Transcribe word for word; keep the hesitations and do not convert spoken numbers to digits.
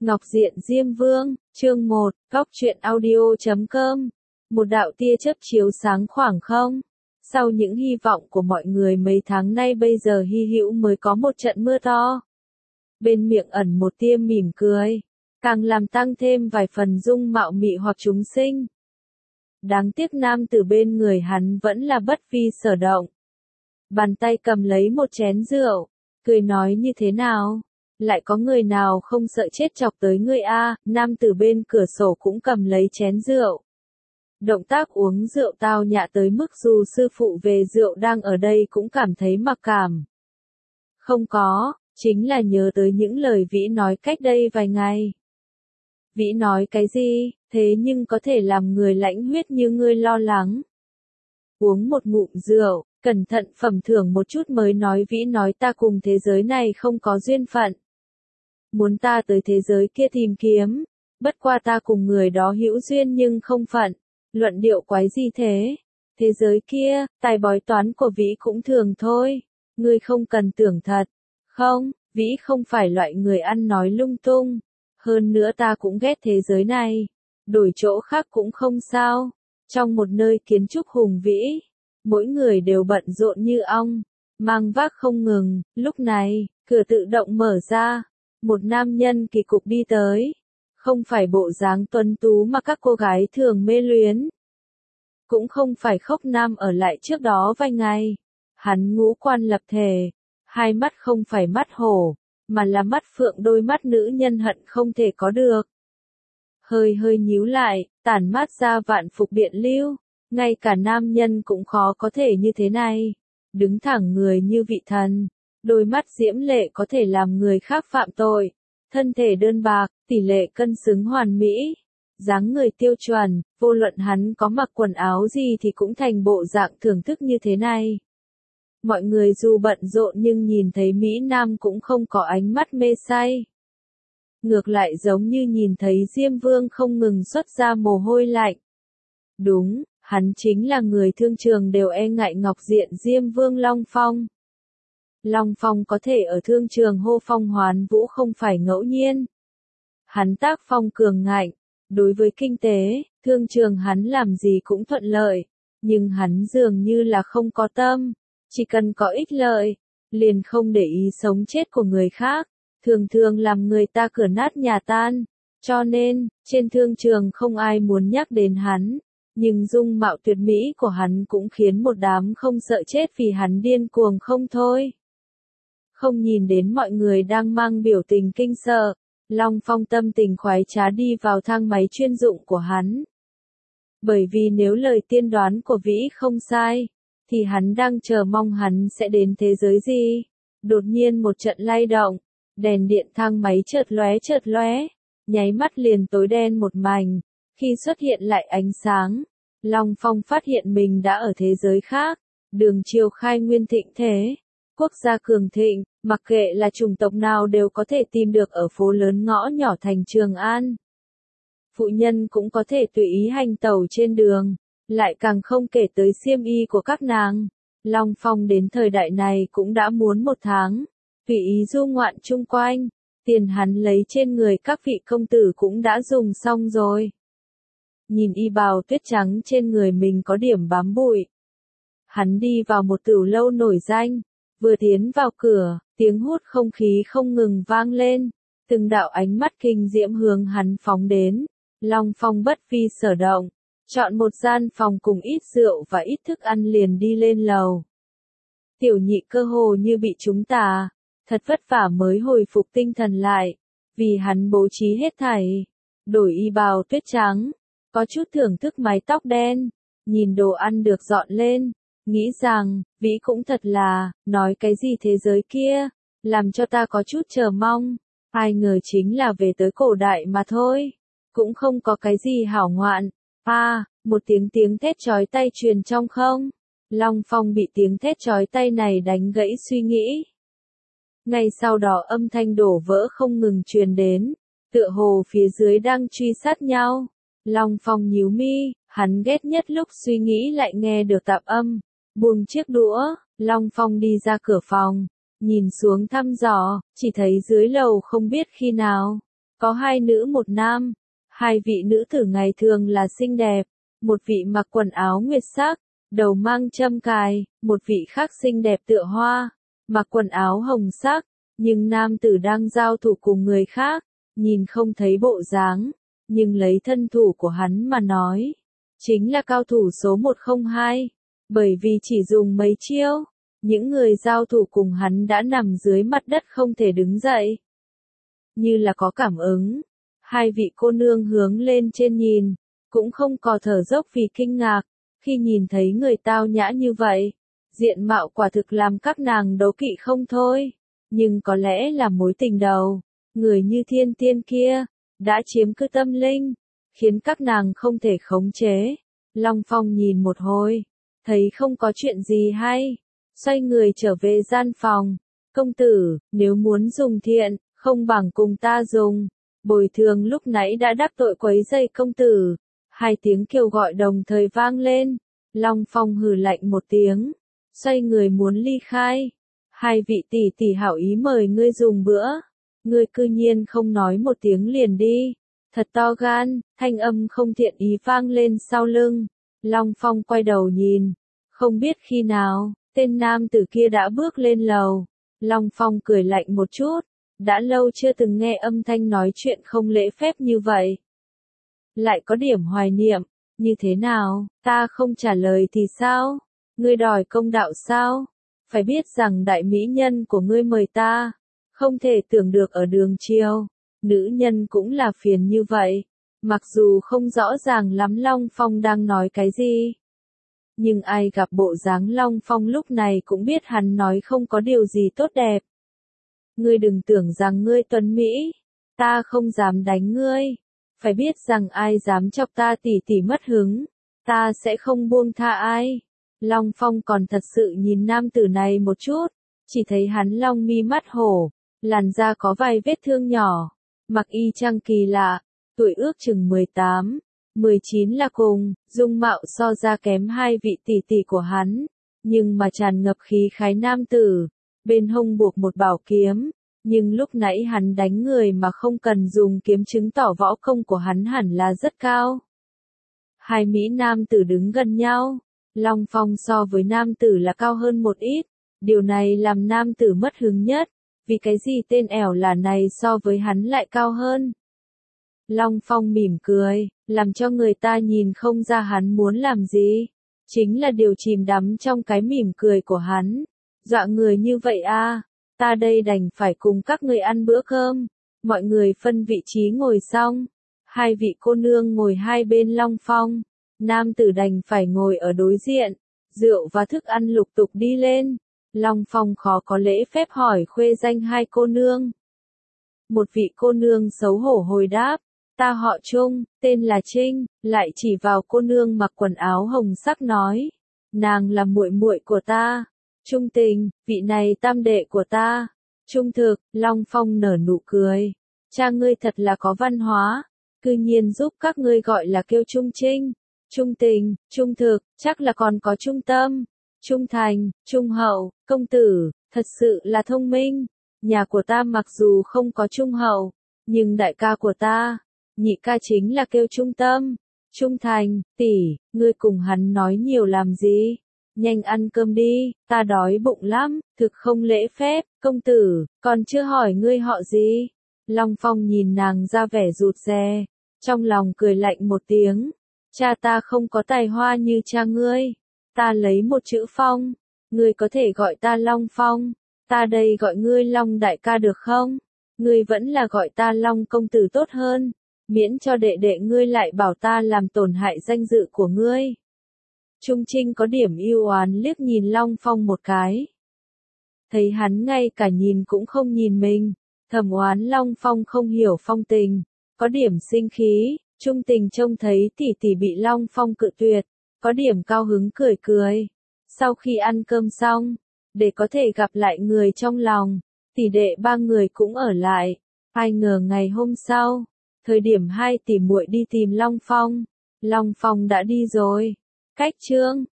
Ngọc Diện Diêm Vương, chương một, góc truyện audio chấm com. Một đạo tia chớp chiếu sáng khoảng không. Sau những hy vọng của mọi người mấy tháng nay bây giờ hy hữu mới có một trận mưa to. Bên miệng ẩn một tia mỉm cười, càng làm tăng thêm vài phần dung mạo mị hoặc chúng sinh. Đáng tiếc nam tử bên người hắn vẫn là bất vi sở động. Bàn tay cầm lấy một chén rượu, cười nói như thế nào? Lại có người nào không sợ chết chọc tới ngươi a? Nam tử bên cửa sổ cũng cầm lấy chén rượu. Động tác uống rượu tao nhã tới mức dù sư phụ về rượu đang ở đây cũng cảm thấy mặc cảm. Không có, chính là nhớ tới những lời Vĩ nói cách đây vài ngày. Vĩ nói cái gì, thế nhưng có thể làm người lãnh huyết như ngươi lo lắng. Uống một ngụm rượu, cẩn thận phẩm thưởng một chút mới nói Vĩ nói ta cùng thế giới này không có duyên phận. Muốn ta tới thế giới kia tìm kiếm, bất qua ta cùng người đó hữu duyên nhưng không phận. Luận điệu quái gì thế? Thế giới kia, tài bói toán của Vĩ cũng thường thôi. Ngươi không cần tưởng thật. Không, Vĩ không phải loại người ăn nói lung tung. Hơn nữa ta cũng ghét thế giới này. Đổi chỗ khác cũng không sao. Trong một nơi kiến trúc hùng vĩ, mỗi người đều bận rộn như ong, mang vác không ngừng. Lúc này, cửa tự động mở ra. Một nam nhân kỳ cục đi tới. Không phải bộ dáng tuấn tú mà các cô gái thường mê luyến. Cũng không phải khốc nam ở lại trước đó vài ngày. Hắn ngũ quan lập thể. Hai mắt không phải mắt hổ, mà là mắt phượng, đôi mắt nữ nhân hận không thể có được. Hơi hơi nhíu lại, tản mát ra vạn phục điện lưu. Ngay cả nam nhân cũng khó có thể như thế này. Đứng thẳng người như vị thần. Đôi mắt diễm lệ có thể làm người khác phạm tội. Thân thể đơn bạc, tỷ lệ cân xứng hoàn mỹ. Dáng người tiêu chuẩn, vô luận hắn có mặc quần áo gì thì cũng thành bộ dạng thưởng thức như thế này. Mọi người dù bận rộn nhưng nhìn thấy Mỹ Nam cũng không có ánh mắt mê say. Ngược lại giống như nhìn thấy Diêm Vương không ngừng xuất ra mồ hôi lạnh. Đúng, hắn chính là người thương trường đều e ngại Ngọc Diện Diêm Vương Long Phong. Long Phong có thể ở thương trường hô phong hoán vũ không phải ngẫu nhiên. Hắn tác phong cường ngạnh, đối với kinh tế, thương trường hắn làm gì cũng thuận lợi, nhưng hắn dường như là không có tâm, chỉ cần có ích lợi, liền không để ý sống chết của người khác, thường thường làm người ta cửa nát nhà tan, cho nên, trên thương trường không ai muốn nhắc đến hắn, nhưng dung mạo tuyệt mỹ của hắn cũng khiến một đám không sợ chết vì hắn điên cuồng không thôi. Không nhìn đến mọi người đang mang biểu tình kinh sợ, Long Phong tâm tình khoái trá đi vào thang máy chuyên dụng của hắn. Bởi vì nếu lời tiên đoán của Vĩ không sai, thì hắn đang chờ mong hắn sẽ đến thế giới gì. Đột nhiên một trận lay động, đèn điện thang máy chợt lóe chợt lóe, nháy mắt liền tối đen một mảnh. Khi xuất hiện lại ánh sáng, Long Phong phát hiện mình đã ở thế giới khác, đường triều khai nguyên thịnh thế. Quốc gia cường thịnh, mặc kệ là chủng tộc nào đều có thể tìm được ở phố lớn ngõ nhỏ thành Trường An. Phụ nhân cũng có thể tùy ý hành tẩu trên đường, lại càng không kể tới xiêm y của các nàng. Long Phong đến thời đại này cũng đã muốn một tháng, tùy ý du ngoạn chung quanh, tiền hắn lấy trên người các vị công tử cũng đã dùng xong rồi. Nhìn y bào tuyết trắng trên người mình có điểm bám bụi. Hắn đi vào một tửu lâu nổi danh. Vừa tiến vào cửa, tiếng hút không khí không ngừng vang lên, từng đạo ánh mắt kinh diễm hướng hắn phóng đến. Long Phong bất vi sở động, chọn một gian phòng cùng ít rượu và ít thức ăn liền đi lên lầu. Tiểu nhị cơ hồ như bị trúng tà, thật vất vả mới hồi phục tinh thần lại, vì hắn bố trí hết thảy, đổi y bào tuyết trắng, có chút thưởng thức mái tóc đen, nhìn đồ ăn được dọn lên. Nghĩ rằng, Vĩ cũng thật là, nói cái gì thế giới kia, làm cho ta có chút chờ mong, ai ngờ chính là về tới cổ đại mà thôi, cũng không có cái gì hảo ngoạn. A, à, một tiếng tiếng thét chói tai truyền trong không, Long Phong bị tiếng thét chói tai này đánh gãy suy nghĩ. Ngay sau đó âm thanh đổ vỡ không ngừng truyền đến, tựa hồ phía dưới đang truy sát nhau. Long Phong nhíu mi, hắn ghét nhất lúc suy nghĩ lại nghe được tạp âm. Buông chiếc đũa, Long Phong đi ra cửa phòng, nhìn xuống thăm dò, chỉ thấy dưới lầu không biết khi nào, Có hai nữ một nam, hai vị nữ tử ngày thường là xinh đẹp, một vị mặc quần áo nguyệt sắc, đầu mang châm cài, một vị khác xinh đẹp tựa hoa, mặc quần áo hồng sắc, nhưng nam tử đang giao thủ cùng người khác, nhìn không thấy bộ dáng, nhưng lấy thân thủ của hắn mà nói, chính là cao thủ số một không hai, bởi vì chỉ dùng mấy chiêu, những người giao thủ cùng hắn đã nằm dưới mặt đất không thể đứng dậy. Như là có cảm ứng, hai vị cô nương hướng lên trên nhìn, cũng không có thở dốc vì kinh ngạc, khi nhìn thấy người tao nhã như vậy, diện mạo quả thực làm các nàng đố kỵ không thôi, nhưng có lẽ là mối tình đầu, người như thiên tiên kia, đã chiếm cứ tâm linh, khiến các nàng không thể khống chế. Long Phong nhìn một hồi, thấy không có chuyện gì hay, xoay người trở về gian phòng, công tử, nếu muốn dùng thiện, không bằng cùng ta dùng, bồi thường lúc nãy đã đắc tội quấy rầy công tử, hai tiếng kêu gọi đồng thời vang lên, Long Phong hừ lạnh một tiếng, xoay người muốn ly khai, hai vị tỷ tỷ hảo ý mời ngươi dùng bữa, ngươi cư nhiên không nói một tiếng liền đi, thật to gan, thanh âm không thiện ý vang lên sau lưng, Long Phong quay đầu nhìn, không biết khi nào, tên nam tử kia đã bước lên lầu, Long Phong cười lạnh một chút, đã lâu chưa từng nghe âm thanh nói chuyện không lễ phép như vậy. Lại có điểm hoài niệm, như thế nào, ta không trả lời thì sao? Ngươi đòi công đạo sao? Phải biết rằng đại mỹ nhân của ngươi mời ta, không thể tưởng được ở đường chiều, nữ nhân cũng là phiền như vậy, mặc dù không rõ ràng lắm Long Phong đang nói cái gì. Nhưng ai gặp bộ dáng Long Phong lúc này cũng biết hắn nói không có điều gì tốt đẹp. Ngươi đừng tưởng rằng ngươi tuấn Mỹ, ta không dám đánh ngươi, phải biết rằng ai dám chọc ta tỉ tỉ mất hứng, ta sẽ không buông tha ai. Long Phong còn thật sự nhìn nam tử này một chút, chỉ thấy hắn long mi mắt hổ, làn da có vài vết thương nhỏ, mặc y chang kỳ lạ, tuổi ước chừng mười tám, mười chín là cùng, dung mạo so ra kém hai vị tỷ tỷ của hắn, nhưng mà tràn ngập khí khái nam tử, bên hông buộc một bảo kiếm, nhưng lúc nãy hắn đánh người mà không cần dùng kiếm chứng tỏ võ công của hắn hẳn là rất cao. Hai mỹ nam tử đứng gần nhau, Long Phong so với nam tử là cao hơn một ít, điều này làm nam tử mất hứng nhất, vì cái gì tên ẻo là này so với hắn lại cao hơn. Long Phong mỉm cười, làm cho người ta nhìn không ra hắn muốn làm gì, chính là điều chìm đắm trong cái mỉm cười của hắn, dọa người như vậy à, ta đây đành phải cùng các người ăn bữa cơm, mọi người phân vị trí ngồi xong, hai vị cô nương ngồi hai bên Long Phong. Nam tử đành phải ngồi ở đối diện, rượu và thức ăn lục tục đi lên. Long Phong khó có lễ phép hỏi khuê danh hai cô nương. Một vị cô nương xấu hổ hồi đáp, ta họ Trung, tên là Trinh, lại chỉ vào cô nương mặc quần áo hồng sắc nói, nàng là muội muội của ta. Trung Tình, vị này tam đệ của ta. Trung Thực, Long Phong nở nụ cười, cha ngươi thật là có văn hóa, cư nhiên giúp các ngươi gọi là kêu Trung Trinh. Trung Tình, Trung Thực, chắc là còn có trung tâm, trung thành, trung hậu, công tử, thật sự là thông minh. Nhà của ta mặc dù không có trung hậu, nhưng đại ca của ta, nhị ca chính là kêu trung tâm, trung thành, tỷ, ngươi cùng hắn nói nhiều làm gì? Nhanh ăn cơm đi, ta đói bụng lắm, thực không lễ phép, công tử, còn chưa hỏi ngươi họ gì? Long Phong nhìn nàng ra vẻ rụt rè, trong lòng cười lạnh một tiếng. Cha ta không có tài hoa như cha ngươi, ta lấy một chữ Phong, ngươi có thể gọi ta Long Phong, ta đây gọi ngươi Long đại ca được không? Ngươi vẫn là gọi ta Long công tử tốt hơn, miễn cho đệ đệ ngươi lại bảo ta làm tổn hại danh dự của ngươi. Trung Trinh có điểm yêu oán liếc nhìn Long Phong một cái. Thấy hắn ngay cả nhìn cũng không nhìn mình, thầm oán Long Phong không hiểu phong tình, có điểm sinh khí. Trung Tình trông thấy tỷ tỷ bị Long Phong cự tuyệt, có điểm cao hứng cười cười. Sau khi ăn cơm xong, để có thể gặp lại người trong lòng, tỷ đệ ba người cũng ở lại. Ai ngờ ngày hôm sau, thời điểm hai tỷ muội đi tìm Long Phong, Long Phong đã đi rồi. Cách chương